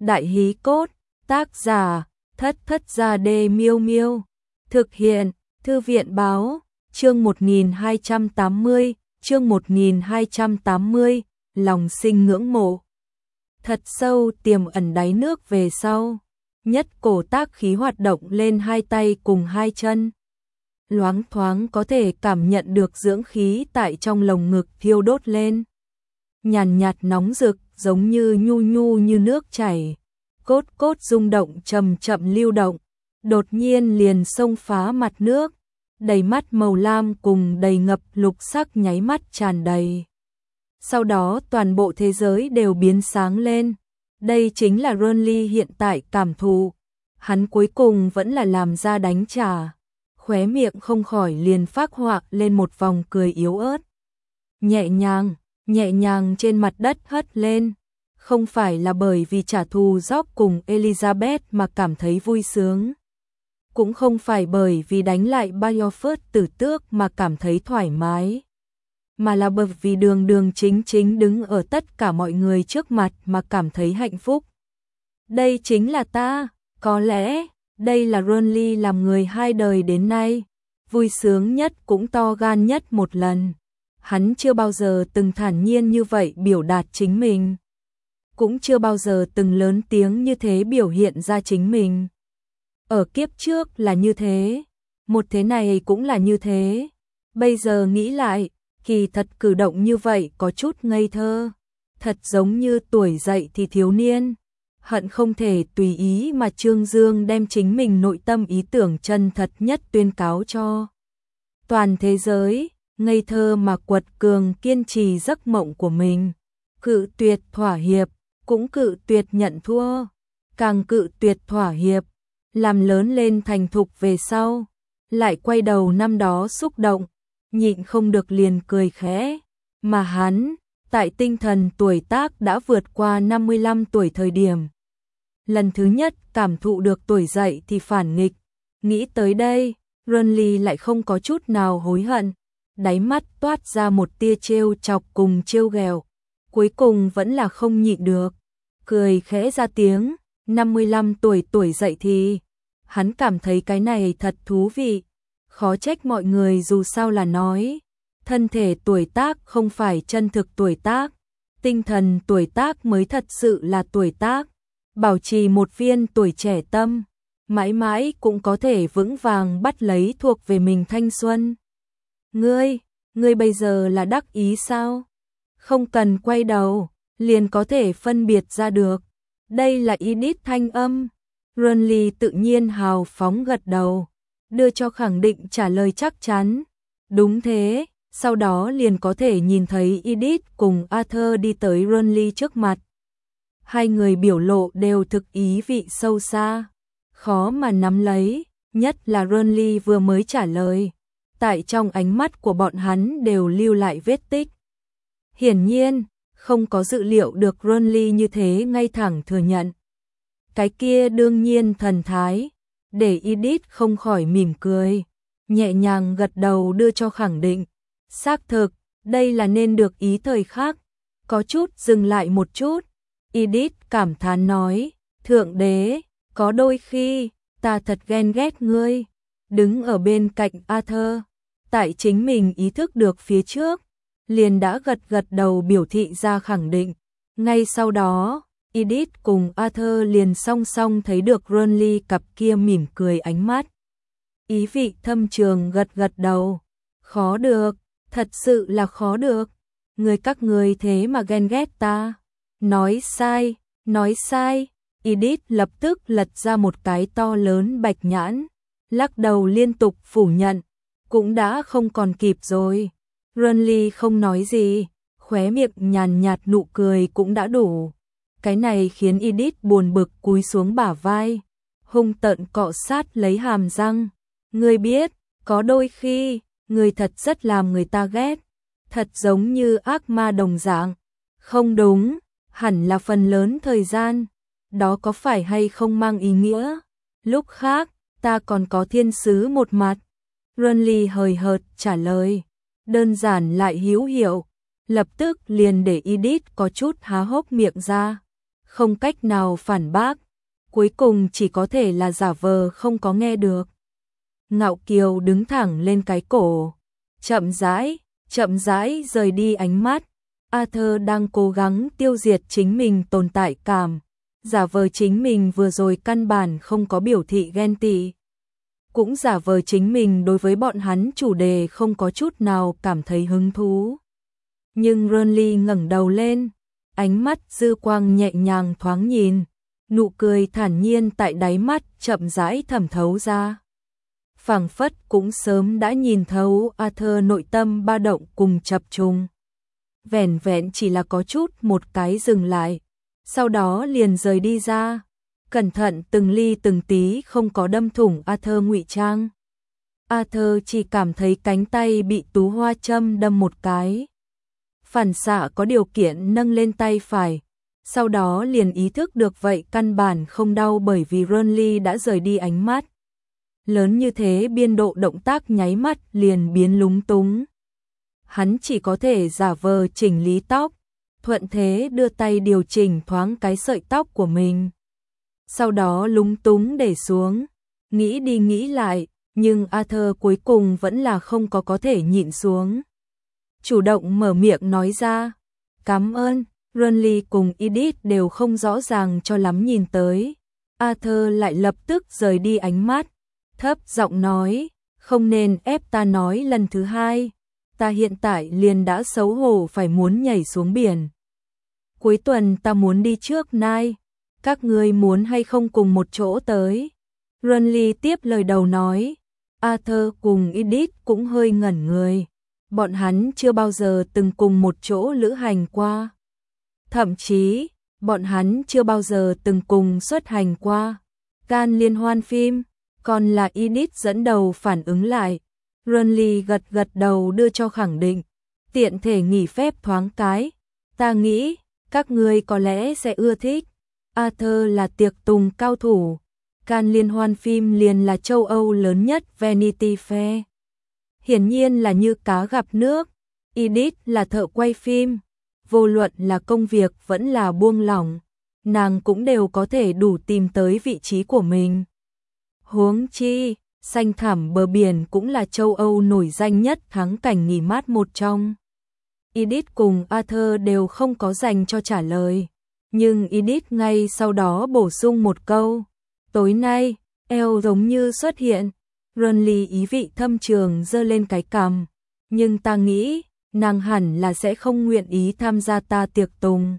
Đại hí cốt, tác giả, Thất Thất Gia Đê Miêu Miêu. Thực hiện, Thư viện báo, chương 1280, chương 1280, lòng sinh ngưỡng mộ. Thật sâu tiềm ẩn đáy nước về sau, nhất cổ tác khí hoạt động lên hai tay cùng hai chân. Loáng thoáng có thể cảm nhận được dưỡng khí tại trong lồng ngực thiêu đốt lên. Nhàn nhạt nóng rực giống như nhu nhu như nước chảy. Cốt cốt rung động chậm chậm lưu động, đột nhiên liền xông phá mặt nước, đầy mắt màu lam cùng đầy ngập lục sắc nháy mắt tràn đầy. Sau đó toàn bộ thế giới đều biến sáng lên. Đây chính là Renly hiện tại cảm thụ. Hắn cuối cùng vẫn là làm ra đánh trả. Khóe miệng không khỏi liền phác họa lên một vòng cười yếu ớt. Nhẹ nhàng trên mặt đất hất lên. Không phải là bởi vì trả thù Job cùng Elizabeth mà cảm thấy vui sướng. Cũng không phải bởi vì đánh lại Bayofurt tử tước mà cảm thấy thoải mái. Mà là bởi vì đường chính đứng ở tất cả mọi người trước mặt mà cảm thấy hạnh phúc. Đây chính là ta, có lẽ, đây là Renly làm người hai đời đến nay, vui sướng nhất cũng to gan nhất một lần. Hắn chưa bao giờ từng thản nhiên như vậy biểu đạt chính mình. Cũng chưa bao giờ từng lớn tiếng như thế biểu hiện ra chính mình. Ở kiếp trước là như thế, một thế này cũng là như thế. Bây giờ nghĩ lại, kỳ thật cử động như vậy có chút ngây thơ, thật giống như tuổi dậy thì thiếu niên, hận không thể tùy ý mà trương dương đem chính mình nội tâm ý tưởng chân thật nhất tuyên cáo cho toàn thế giới, ngây thơ mà quật cường kiên trì giấc mộng của mình, cự tuyệt thỏa hiệp, cũng cự tuyệt nhận thua, càng cự tuyệt thỏa hiệp, làm lớn lên thành thục về sau, lại quay đầu năm đó xúc động, nhịn không được liền cười khẽ, mà hắn, tại tinh thần tuổi tác đã vượt qua 55 tuổi thời điểm. Lần thứ nhất cảm thụ được tuổi dậy thì phản nghịch, nghĩ tới đây, Renly lại không có chút nào hối hận, đáy mắt toát ra một tia trêu chọc cùng trêu ghẹo, cuối cùng vẫn là không nhịn được, cười khẽ ra tiếng, 55 tuổi dậy thì, hắn cảm thấy cái này thật thú vị. Khó trách mọi người dù sao là nói, thân thể tuổi tác không phải chân thực tuổi tác, tinh thần tuổi tác mới thật sự là tuổi tác, bảo trì một viên tuổi trẻ tâm, mãi mãi cũng có thể vững vàng bắt lấy thuộc về mình thanh xuân. Ngươi bây giờ là đắc ý sao? Không cần quay đầu, liền có thể phân biệt ra được. Đây là Edith thanh âm. Renly tự nhiên hào phóng gật đầu, đưa cho khẳng định trả lời chắc chắn. Đúng thế, sau đó liền có thể nhìn thấy Edith cùng Arthur đi tới Renly trước mặt. Hai người biểu lộ đều thực ý vị sâu xa, khó mà nắm lấy, nhất là Renly vừa mới trả lời. Tại trong ánh mắt của bọn hắn đều lưu lại vết tích. Hiển nhiên, không có dự liệu được Renly như thế ngay thẳng thừa nhận. Cái kia đương nhiên thần thái, để Edith không khỏi mỉm cười, nhẹ nhàng gật đầu đưa cho khẳng định. Xác thực, đây là nên được ý thời khắc. Có chút dừng lại một chút, Edith cảm thán nói, thượng đế, có đôi khi, ta thật ghen ghét ngươi. Đứng ở bên cạnh Arthur, tại chính mình ý thức được phía trước, liền đã gật đầu biểu thị ra khẳng định. Ngay sau đó, Edith cùng Arthur liền song song thấy được Renly cặp kia mỉm cười ánh mắt. Ý vị thâm trường gật đầu. Khó được, thật sự là khó được. Các người thế mà ghen ghét ta. Nói sai. Edith lập tức lật ra một cái to lớn bạch nhãn, lắc đầu liên tục phủ nhận. Cũng đã không còn kịp rồi. Renly không nói gì, khóe miệng nhàn nhạt nụ cười cũng đã đủ. Cái này khiến Edith buồn bực cúi xuống bả vai, hung tợn cọ sát lấy hàm răng. Ngươi biết, có đôi khi, ngươi thật rất làm người ta ghét, thật giống như ác ma đồng dạng. Không đúng, hẳn là phần lớn thời gian, đó có phải hay không mang ý nghĩa? Lúc khác, ta còn có thiên sứ một mặt. Renly hời hợt trả lời, đơn giản lại hữu hiệu, lập tức liền để Edith có chút há hốc miệng ra. không cách nào phản bác, cuối cùng chỉ có thể là giả vờ không có nghe được. Ngạo Kiều đứng thẳng lên cái cổ, chậm rãi rời đi ánh mắt. Arthur đang cố gắng tiêu diệt chính mình tồn tại cảm, giả vờ chính mình vừa rồi căn bản không có biểu thị ghen tị, cũng giả vờ chính mình đối với bọn hắn chủ đề không có chút nào cảm thấy hứng thú. Nhưng Renly ngẩng đầu lên, ánh mắt dư quang nhẹ nhàng thoáng nhìn, nụ cười thản nhiên tại đáy mắt chậm rãi thẩm thấu ra. Phảng phất cũng sớm đã nhìn thấu Arthur nội tâm ba động cùng chập trùng. Vẻn vẹn chỉ là có chút một cái dừng lại, sau đó liền rời đi ra, cẩn thận từng ly từng tí không có đâm thủng Arthur ngụy trang. Arthur chỉ cảm thấy cánh tay bị tú hoa châm đâm một cái. Phản xạ có điều kiện nâng lên tay phải, sau đó liền ý thức được vậy căn bản không đau bởi vì Renly đã rời đi ánh mắt. Lớn như thế biên độ động tác nháy mắt liền biến lúng túng. Hắn chỉ có thể giả vờ chỉnh lý tóc, thuận thế đưa tay điều chỉnh thoáng cái sợi tóc của mình. Sau đó lúng túng để xuống, nghĩ đi nghĩ lại, nhưng Arthur cuối cùng vẫn là không có thể nhịn xuống. Chủ động mở miệng nói ra, cảm ơn. Renly cùng Edith đều không rõ ràng cho lắm nhìn tới. Arthur lại lập tức rời đi ánh mắt, thấp giọng nói, không nên ép ta nói lần thứ hai. Ta hiện tại liền đã xấu hổ phải muốn nhảy xuống biển. Cuối tuần ta muốn đi trước Nai, các ngươi muốn hay không cùng một chỗ tới? Renly tiếp lời đầu nói. Arthur cùng Edith cũng hơi ngẩn người. Bọn hắn chưa bao giờ từng cùng một chỗ lữ hành qua. Thậm chí, bọn hắn chưa bao giờ từng cùng xuất hành qua. Can liên hoan phim, còn là Edith dẫn đầu phản ứng lại. Renly gật đầu đưa cho khẳng định, tiện thể nghỉ phép thoáng cái. Ta nghĩ, các ngươi có lẽ sẽ ưa thích. Arthur là tiệc tùng cao thủ. Can liên hoan phim liền là châu Âu lớn nhất Vanity Fair. Hiển nhiên là như cá gặp nước. Edith là thợ quay phim. Vô luận là công việc vẫn là buông lỏng, nàng cũng đều có thể đủ tìm tới vị trí của mình. Huống chi, xanh thẳm bờ biển cũng là châu Âu nổi danh nhất thắng cảnh nghỉ mát một trong. Edith cùng Arthur đều không có dành cho trả lời, nhưng Edith ngay sau đó bổ sung một câu. Tối nay, Elle giống như xuất hiện. Renly ý vị thâm trường giơ lên cái cằm, nhưng ta nghĩ, nàng hẳn là sẽ không nguyện ý tham gia ta tiệc tùng.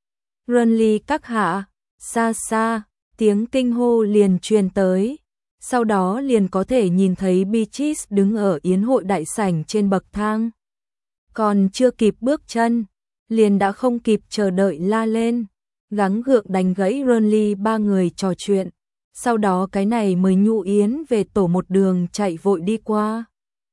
Renly các hạ, xa xa, tiếng kinh hô liền truyền tới. Sau đó liền có thể nhìn thấy Beatrice đứng ở yến hội đại sảnh trên bậc thang. Còn chưa kịp bước chân, liền đã không kịp chờ đợi la lên, gắng gượng đánh gãy Renly ba người trò chuyện. Sau đó cái này mới nhụ yến về tổ một đường chạy vội đi qua.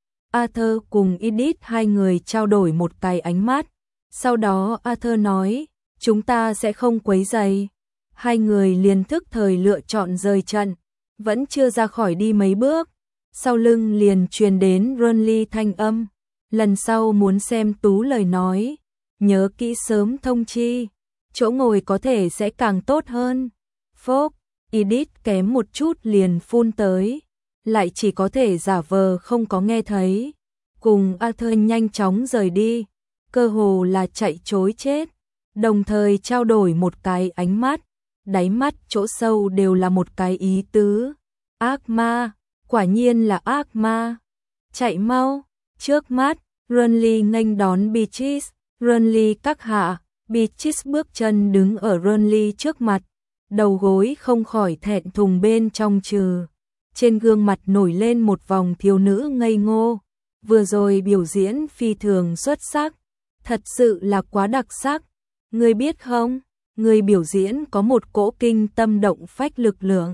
Arthur cùng Edith hai người trao đổi một cái ánh mắt. Sau đó Arthur nói, chúng ta sẽ không quấy rầy. Hai người liền thức thời lựa chọn rời trận, vẫn chưa ra khỏi đi mấy bước. Sau lưng liền truyền đến Renly thanh âm. Lần sau muốn xem Tú lời nói, nhớ kỹ sớm thông chi, chỗ ngồi có thể sẽ càng tốt hơn. Phốc, Edith kém một chút liền phun tới, lại chỉ có thể giả vờ không có nghe thấy. Cùng Arthur nhanh chóng rời đi, cơ hồ là chạy trối chết, đồng thời trao đổi một cái ánh mắt, đáy mắt chỗ sâu đều là một cái ý tứ. Ác ma, quả nhiên là ác ma. Chạy mau, trước mắt, Renly nghênh đón Beatrice. Renly các hạ, Beatrice bước chân đứng ở Renly trước mặt, đầu gối không khỏi thẹn thùng bên trong trừ. Trên gương mặt nổi lên một vòng thiếu nữ ngây ngô. Vừa rồi biểu diễn phi thường xuất sắc, thật sự là quá đặc sắc. Ngươi biết không, người biểu diễn có một cỗ kinh tâm động phách lực lượng,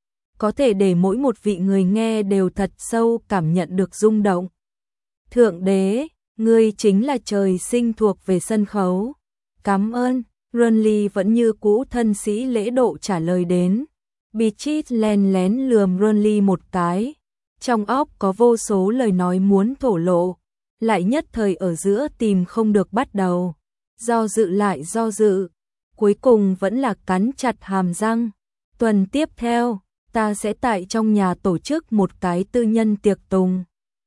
có thể để mỗi một vị người nghe đều thật sâu cảm nhận được rung động. Thượng đế, ngươi chính là trời sinh thuộc về sân khấu. Cảm ơn. Renly vẫn như cũ thân sĩ lễ độ trả lời đến. Beatrice lén lén lườm Renly một cái, trong óc có vô số lời nói muốn thổ lộ, lại nhất thời ở giữa tìm không được bắt đầu. Do dự lại do dự, cuối cùng vẫn là cắn chặt hàm răng. Tuần tiếp theo, ta sẽ tại trong nhà tổ chức một cái tư nhân tiệc tùng.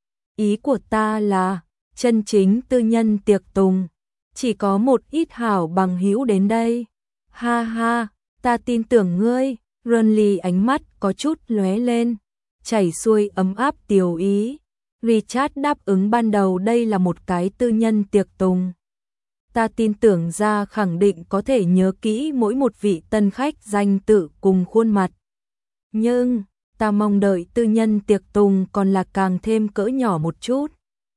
Ý của ta là, chân chính tư nhân tiệc tùng. Chỉ có một ít hảo bằng hữu đến đây. Ha ha, ta tin tưởng ngươi. Ronly ánh mắt có chút lóe lên, chảy xuôi ấm áp tiều ý. Richard đáp ứng ban đầu đây là một cái tư nhân tiệc tùng. Ta tin tưởng ra khẳng định có thể nhớ kỹ mỗi một vị tân khách danh tự cùng khuôn mặt. Nhưng, ta mong đợi tư nhân tiệc tùng còn là càng thêm cỡ nhỏ một chút.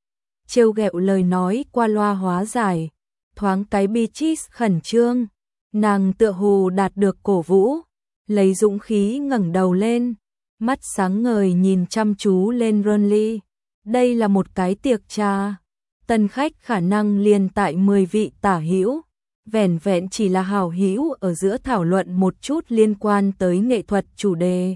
Trêu ghẹo lời nói qua loa hóa giải, thoáng cái Beatrice khẩn trương, nàng tựa hồ đạt được cổ vũ, lấy dũng khí ngẩng đầu lên, mắt sáng ngời nhìn chăm chú lên Ronly. Đây là một cái tiệc trà, tân khách khả năng liền tại 10 vị tả hữu, vẻn vẹn chỉ là hảo hữu ở giữa thảo luận một chút liên quan tới nghệ thuật chủ đề.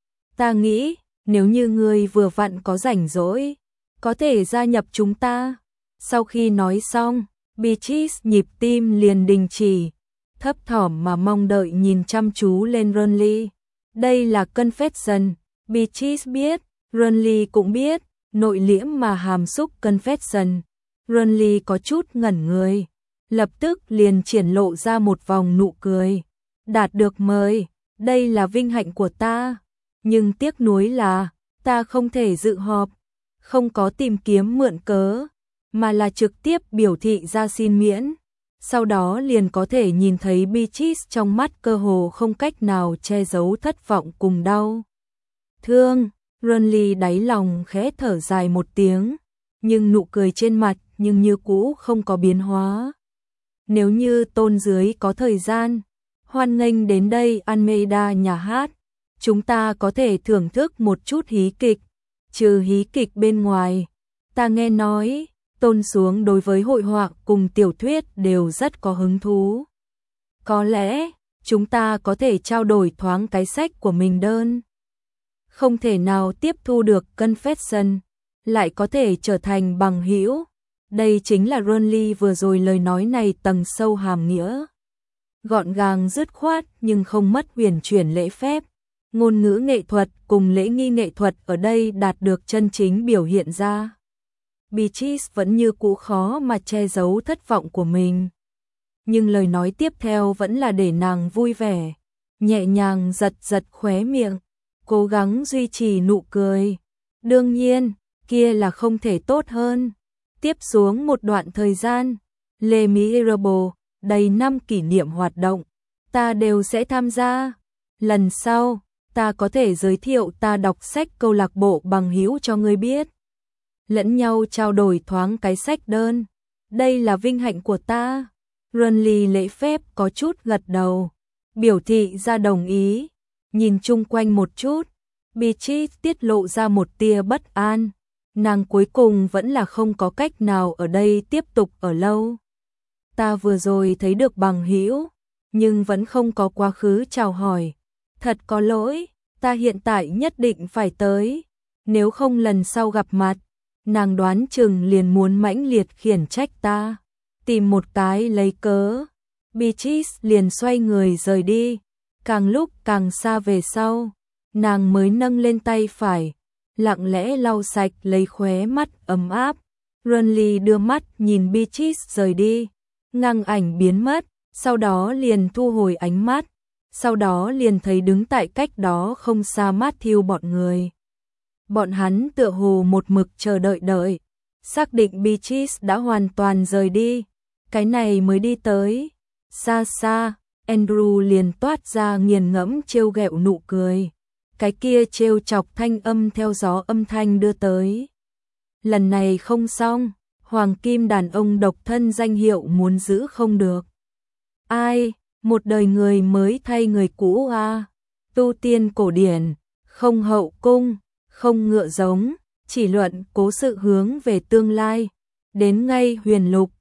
Ta nghĩ, nếu như ngươi vừa vặn có rảnh rỗi, có thể gia nhập chúng ta. Sau khi nói xong, Beatrice nhịp tim liền đình chỉ, thấp thỏm mà mong đợi nhìn chăm chú lên Ronly. Đây là confession, Beatrice biết, Ronly cũng biết, nội liễm mà hàm xúc confession. Ronly có chút ngẩn người, lập tức liền triển lộ ra một vòng nụ cười. Đạt được mời, đây là vinh hạnh của ta, nhưng tiếc nuối là ta không thể dự họp, không có tìm kiếm mượn cớ, mà là trực tiếp biểu thị ra xin miễn. Sau đó liền có thể nhìn thấy Beatrice trong mắt cơ hồ không cách nào che giấu thất vọng cùng đau thương. Ronly đáy lòng khẽ thở dài một tiếng, nhưng nụ cười trên mặt nhưng như cũ không có biến hóa. Nếu như tôn dưới có thời gian, hoan nghênh đến đây Almeida nhà hát, chúng ta có thể thưởng thức một chút hí kịch. Trừ hí kịch bên ngoài, ta nghe nói tôn xuống đối với hội họa cùng tiểu thuyết đều rất có hứng thú. Có lẽ chúng ta có thể trao đổi thoáng cái sách của mình đơn. Không thể nào tiếp thu được confession, lại có thể trở thành bằng hữu. Đây chính là Ronly vừa rồi lời nói này tầng sâu hàm nghĩa. Gọn gàng dứt khoát nhưng không mất huyền chuyển lễ phép. Ngôn ngữ nghệ thuật cùng lễ nghi nghệ thuật ở đây đạt được chân chính biểu hiện ra. Beatrice vẫn như cũ khó mà che giấu thất vọng của mình. Nhưng lời nói tiếp theo vẫn là để nàng vui vẻ, nhẹ nhàng giật giật khóe miệng, cố gắng duy trì nụ cười. Đương nhiên, kia là không thể tốt hơn. Tiếp xuống một đoạn thời gian, Les Miserables, đầy năm kỷ niệm hoạt động, ta đều sẽ tham gia. Lần sau, ta có thể giới thiệu ta đọc sách câu lạc bộ bằng hữu cho ngươi biết. Lẫn nhau trao đổi thoáng cái sách đơn. Đây là vinh hạnh của ta. Ronly lễ phép có chút gật đầu, biểu thị ra đồng ý. Nhìn chung quanh một chút, Beatrice tiết lộ ra một tia bất an. Nàng cuối cùng vẫn là không có cách nào ở đây tiếp tục ở lâu. Ta vừa rồi thấy được bằng hữu, nhưng vẫn không có quá khứ chào hỏi. Thật có lỗi, ta hiện tại nhất định phải tới. Nếu không lần sau gặp mặt, nàng đoán chừng liền muốn mãnh liệt khiển trách ta. Tìm một cái lấy cớ, Beatrice liền xoay người rời đi. Càng lúc càng xa về sau, nàng mới nâng lên tay phải, lặng lẽ lau sạch lấy khóe mắt ấm áp. Ronly đưa mắt nhìn Beatrice rời đi, ngang ảnh biến mất, sau đó liền thu hồi ánh mắt, sau đó liền thấy đứng tại cách đó không xa Matthew bọn người. Bọn hắn tựa hồ một mực chờ đợi, xác định Beatrice đã hoàn toàn rời đi, cái này mới đi tới. Xa xa, Andrew liền toát ra nghiền ngẫm trêu ghẹo nụ cười. Cái kia trêu chọc thanh âm theo gió âm thanh đưa tới. Lần này không xong, hoàng kim đàn ông độc thân danh hiệu muốn giữ không được. Ai, một đời người mới thay người cũ à? Tu tiên cổ điển, không hậu cung, không ngựa giống, chỉ luận cố sự hướng về tương lai. Đến ngay huyền lục,